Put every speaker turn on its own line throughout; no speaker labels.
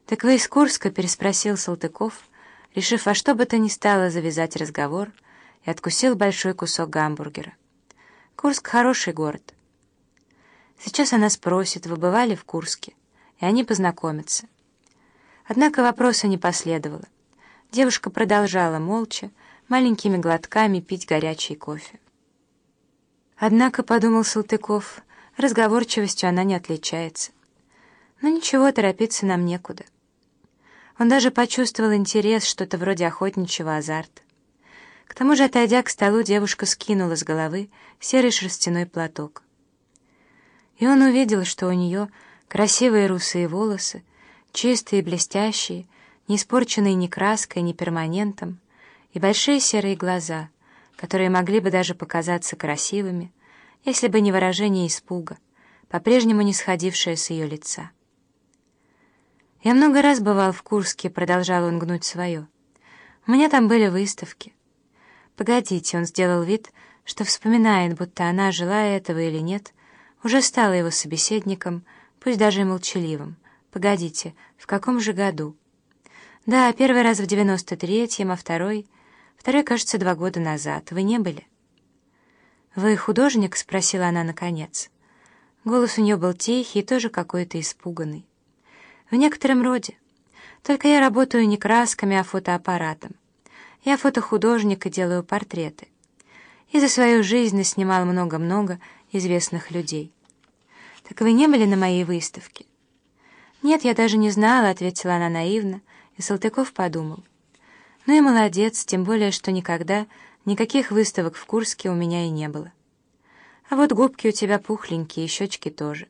«Так вы из Курска?» — переспросил Салтыков, решив во что бы то ни стало завязать разговор, и откусил большой кусок гамбургера. «Курск — хороший город». Сейчас она спросит, вы бывали в Курске, и они познакомятся. Однако вопроса не последовало. Девушка продолжала молча, маленькими глотками пить горячий кофе. Однако, подумал Салтыков, разговорчивостью она не отличается. Но ничего, торопиться нам некуда. Он даже почувствовал интерес, что-то вроде охотничьего азарта. К тому же, отойдя к столу, девушка скинула с головы серый шерстяной платок. И он увидел, что у нее красивые русые волосы, чистые, блестящие, не испорченные ни краской, ни перманентом, и большие серые глаза, которые могли бы даже показаться красивыми, если бы не выражение испуга, по-прежнему не сходившее с ее лица. «Я много раз бывал в Курске», — продолжал он гнуть свое. «У меня там были выставки». «Погодите», — он сделал вид, что вспоминает, будто она, желая этого или нет, уже стала его собеседником, пусть даже и молчаливым. «Погодите, в каком же году?» «Да, первый раз в 93-м, а второй, кажется, 2 года назад. Вы не были?» «Вы художник?» — спросила она наконец. Голос у нее был тихий и тоже какой-то испуганный. «В некотором роде. Только я работаю не красками, а фотоаппаратом. Я фотохудожник и делаю портреты. И за свою жизнь снимал много-много известных людей. Так вы не были на моей выставке?» «Нет, я даже не знала», — ответила она наивно, и Салтыков подумал. «Ну и молодец, тем более, что никогда никаких выставок в Курске у меня и не было. А вот губки у тебя пухленькие, и щечки тоже».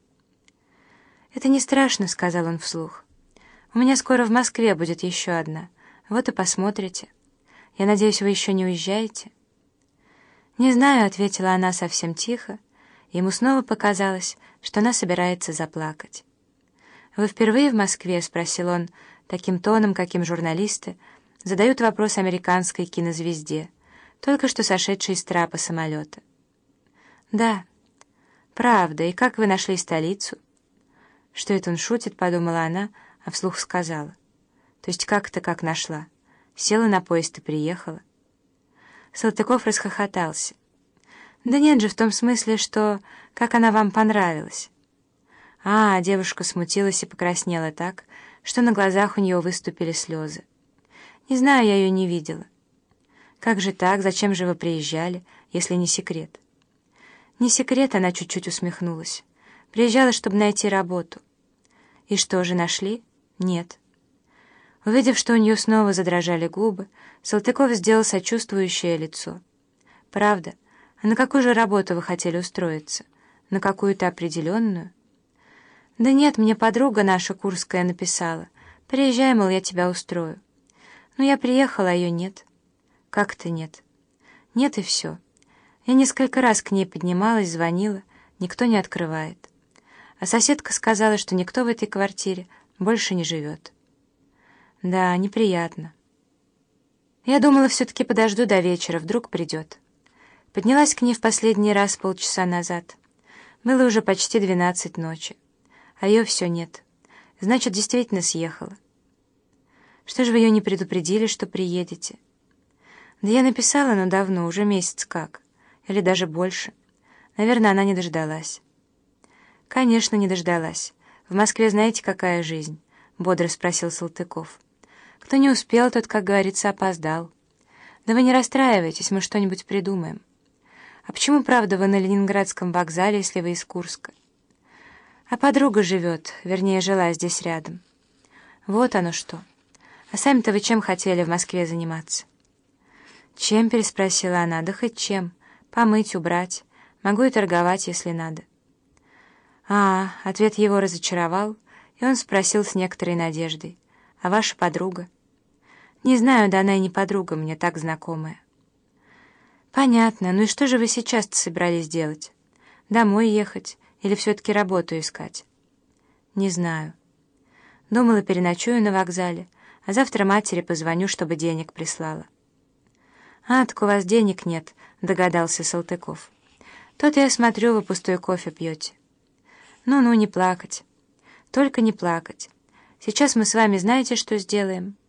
«Это не страшно», — сказал он вслух. «У меня скоро в Москве будет еще одна. Вот и посмотрите. Я надеюсь, вы еще не уезжаете?» «Не знаю», — ответила она совсем тихо, и ему снова показалось, что она собирается заплакать. «Вы впервые в Москве?» — спросил он таким тоном, каким журналисты задают вопрос американской кинозвезде, только что сошедшей с трапа самолета. «Да». «Правда, и как вы нашли столицу?» «Что это он шутит?» — подумала она, а вслух сказала. «То есть как-то как нашла? Села на поезд и приехала?» Салтыков расхохотался. «Да нет же, в том смысле, что как она вам понравилась». Девушка смутилась и покраснела так, что на глазах у нее выступили слезы. «Не знаю, я ее не видела». «Как же так? Зачем же вы приезжали, если не секрет?» «Не секрет», — она чуть-чуть усмехнулась. «Приезжала, чтобы найти работу». «И что же, нашли?» «Нет». Увидев, что у нее снова задрожали губы, Салтыков сделал сочувствующее лицо. «Правда? А на какую же работу вы хотели устроиться? На какую-то определенную?» «Да нет, мне подруга наша курская написала. Приезжай, мол, я тебя устрою». «Ну, я приехала, а ее нет». «Как это нет?» «Нет, и все. Я несколько раз к ней поднималась, звонила, никто не открывает. А соседка сказала, что никто в этой квартире больше не живет». «Да, неприятно. Я думала, все-таки подожду до вечера, вдруг придет». Поднялась к ней в последний раз полчаса назад. Было уже почти 12 ночи. А ее все нет. Значит, действительно съехала. «Что же вы ее не предупредили, что приедете?» «Да я написала, но давно, уже месяц как. Или даже больше. Наверное, она не дождалась». «Конечно, не дождалась. В Москве знаете, какая жизнь?» — бодро спросил Салтыков. «Кто не успел, тот, как говорится, опоздал. Да вы не расстраивайтесь, мы что-нибудь придумаем. А почему, правда, вы на Ленинградском вокзале, если вы из Курска?» «А подруга живет, вернее, жила здесь рядом». «Вот оно что. А сами-то вы чем хотели в Москве заниматься?» «Чем?» — переспросила она. «Да хоть чем. Помыть, убрать. Могу и торговать, если надо». Ответ его разочаровал, и он спросил с некоторой надеждой. «А ваша подруга?» «Не знаю, да она и не подруга, мне так знакомая». «Понятно. Ну и что же вы сейчас-то собирались делать? Домой ехать или все-таки работу искать?» «Не знаю. Думала, переночую на вокзале, а завтра матери позвоню, чтобы денег прислала». «Так у вас денег нет», — догадался Салтыков. «То-то я смотрю, вы пустой кофе пьете». «Ну-ну, не плакать. Только не плакать. Сейчас мы с вами знаете, что сделаем?